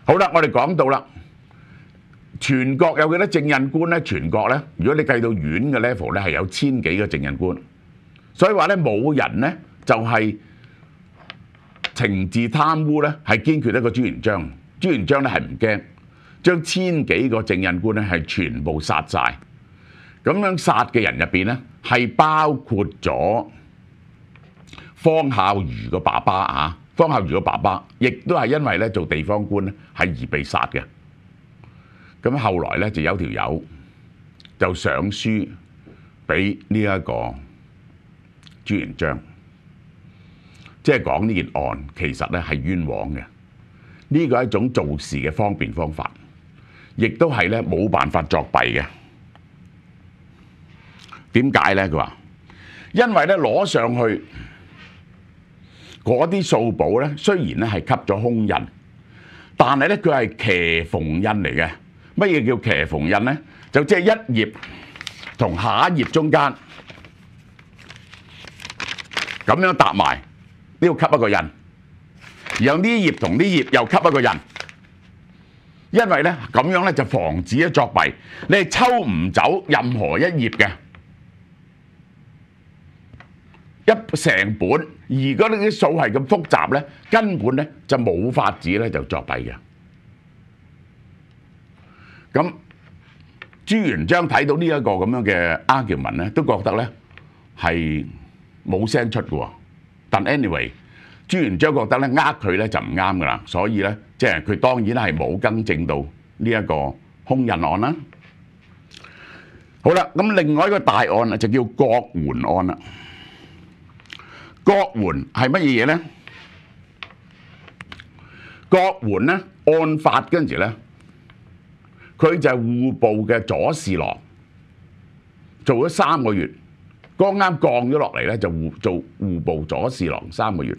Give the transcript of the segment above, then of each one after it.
好啦，我哋講到啦，全國有幾多正印官咧？全國咧，如果你計到縣嘅 level 咧，係有1000幾個正印官，所以話咧冇人咧就係懲治貪污咧係堅決得過朱元璋。朱元璋咧係唔驚，將1000幾個正印官咧係全部殺晒。咁樣殺嘅人入邊咧係包括咗方孝孺個爸爸啊！方孝孺個爸爸亦都係因為咧做地方官咧係而被殺嘅。咁後來咧就有條友就上書俾呢一個朱元璋，即係講呢件案其實咧係冤枉嘅。呢個係一種做事嘅方便方法，亦都係咧冇辦法作弊嘅。點解咧？佢話因為咧攞上去嗰啲數簿咧，雖然咧係吸咗空印，但係咧佢係騎縫印嚟嘅。乜嘢叫騎縫印咧？就即係一頁同下一頁中間咁樣搭埋，呢度吸一個印，然後呢頁同呢頁又吸一個印。因為咧咁樣咧就防止咧作弊，你係抽唔走任何一頁嘅。一成本，而家呢啲數係咁複雜咧，根本咧就冇法子咧就作弊嘅。咁朱元璋睇到呢一個咁樣嘅 argument 咧，都覺得咧係冇聲出嘅喎。但 anyway， 朱元璋覺得咧佢咧就唔啱噶啦，所以咧即係佢當然係冇更正到呢一個空印案啦。好啦，咁另外一個大案啊就叫郭桓案啦。郭桓係乜嘢嘢咧？郭桓咧案發嗰陣時咧，佢就係戶部嘅左侍郎，做咗3個月，剛啱降咗落嚟咧就做戶部左侍郎3個月。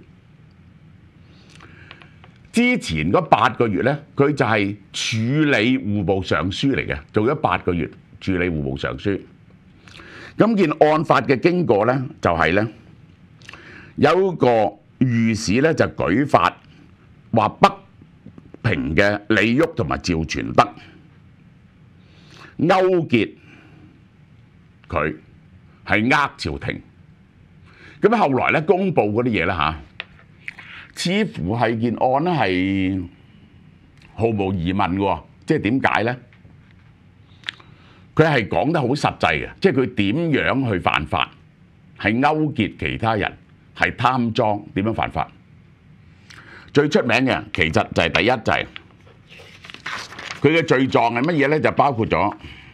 之前嗰8個月咧，佢就係處理戶部尚書嚟嘅，做咗8個月處理戶部尚書。咁件案發嘅經過咧，就係咧。有個御史咧就舉發話北平嘅李煜同埋趙傳德勾結佢係朝廷。咁後來咧公佈嗰啲嘢咧嚇，似乎係件案咧係毫無疑問嘅，即係點解咧？佢係講得好實際嘅，即係佢點樣去犯法，係勾結其他人。係貪贓點樣犯法？最出名嘅其實就係第一就係佢嘅罪狀係乜嘢咧？就包括咗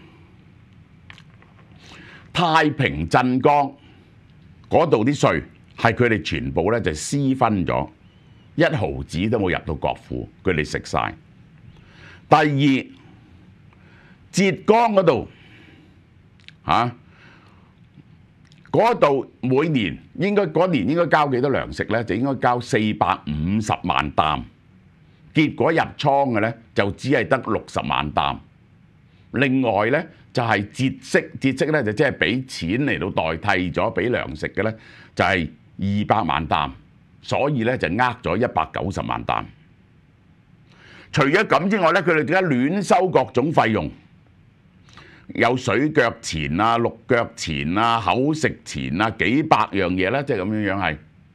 太平鎮江嗰度啲稅係佢哋全部咧就私分咗，1毫子都冇入到國庫，佢哋食晒。第二，浙江嗰度嚇。嗰度每年嗰年應該交幾多糧食咧？就應該交450萬擔，結果入倉嘅咧就只係得60萬擔。另外咧就係節息咧就即係俾錢嚟到代替咗俾糧食嘅咧，就係200萬擔，所以咧就呃咗190萬擔。除咗咁之外咧，佢哋點解亂收各種費用？有水腳錢啊、六腳錢啊、口食錢啊，幾百樣嘢啦，即係咁樣樣係。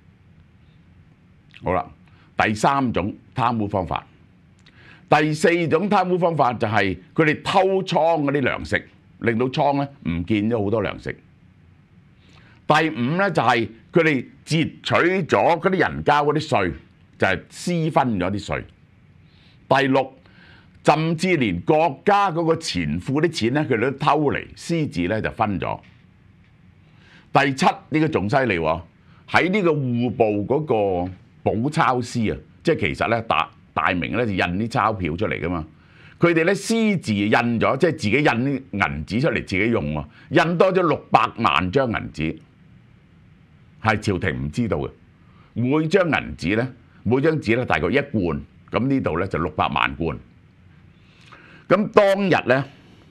好啦，第3種貪污方法，第4種貪污方法就係佢哋偷倉嗰啲糧食，令到倉咧唔見咗好多糧食。第5咧就係佢哋截取咗嗰啲人交嗰啲稅，就係私分咗啲稅。第6，甚至連國家嗰個錢庫啲錢咧，佢哋都偷嚟私自咧就分咗。第7呢個仲犀利喎，喺呢個戶部嗰個寶鈔司啊，即係其實咧大明咧就印啲鈔票出嚟噶嘛，佢哋咧私自印咗，即係自己印啲銀紙出嚟自己用喎，印多咗600萬張銀紙，係朝廷唔知道嘅。每張銀紙咧，每張紙咧大概1貫，咁呢度咧就600萬貫。咁當日咧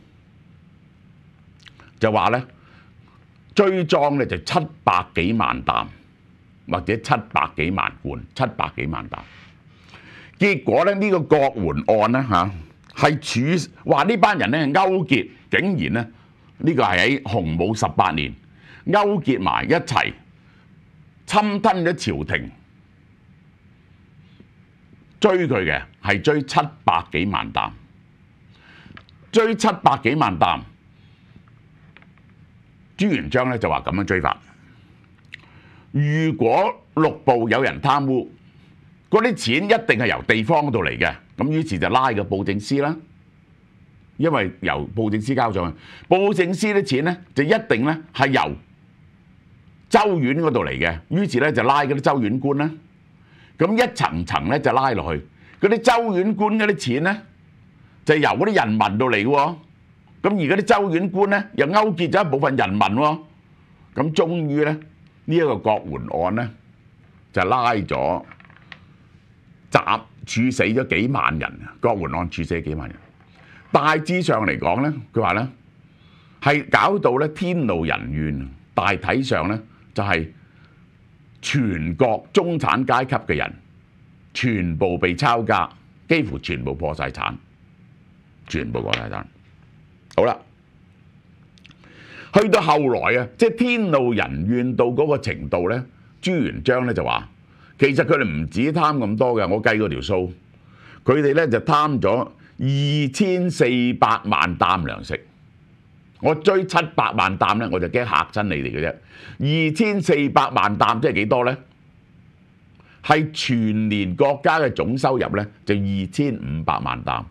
就話咧追贓咧就700幾萬擔，或者700幾萬貫，700幾萬擔。 結果咧呢個郭桓案咧係話呢班人咧係勾結，竟然咧呢個係喺洪武18年勾結埋一齊侵吞咗朝廷，追佢嘅係追700幾萬擔，追700幾萬擔。朱元璋咧就話咁樣追法：如果六部有人貪污，嗰啲錢一定係由地方嗰度嚟嘅，咁於是就拉個布政司啦，因為由布政司交上去，布政司啲錢咧就一定咧係由州縣嗰度嚟嘅，於是咧就拉嗰啲州縣官啦，咁一層層咧就拉落去，嗰啲州縣官嗰啲錢咧就由嗰啲人民度嚟嘅喎。咁而嗰啲州縣官咧，又勾結咗一部分人民喎。咁終於咧，呢一個郭桓案咧，就拉咗處死咗幾萬人。郭桓案處死幾萬人。大致上嚟講咧，佢話咧係搞到咧天怒人怨。大體上咧就係全國中產階級嘅人全部被抄家，幾乎全部破晒產，全部破晒產。好啦，去到後來啊，即係天怒人怨到嗰個程度咧，朱元璋咧就話：其實佢哋唔止貪咁多嘅，我計過條數，佢哋咧就貪咗2400萬擔糧食。我追700萬擔咧，我就驚嚇親你哋嘅啫。2400萬擔即係幾多咧？係全年國家嘅總收入咧，就2500萬擔。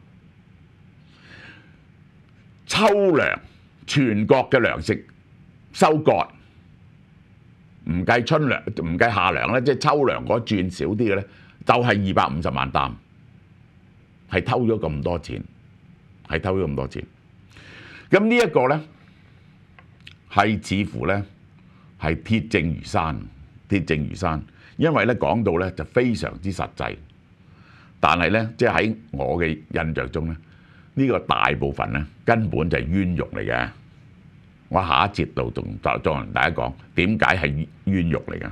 秋糧，全國嘅糧食收割，唔計春糧，唔計夏糧咧，即係秋糧嗰轉少啲嘅咧，就係250萬擔，係偷咗咁多錢，係偷咗咁多錢。咁呢一個咧，係似乎咧係鐵證如山，鐵證如山，因為咧講到咧就非常之實際，但係咧即係喺我嘅印象中咧。呢個大部分咧根本就係冤獄嚟嘅，我下一節度再同大家講點解係冤獄嚟嘅。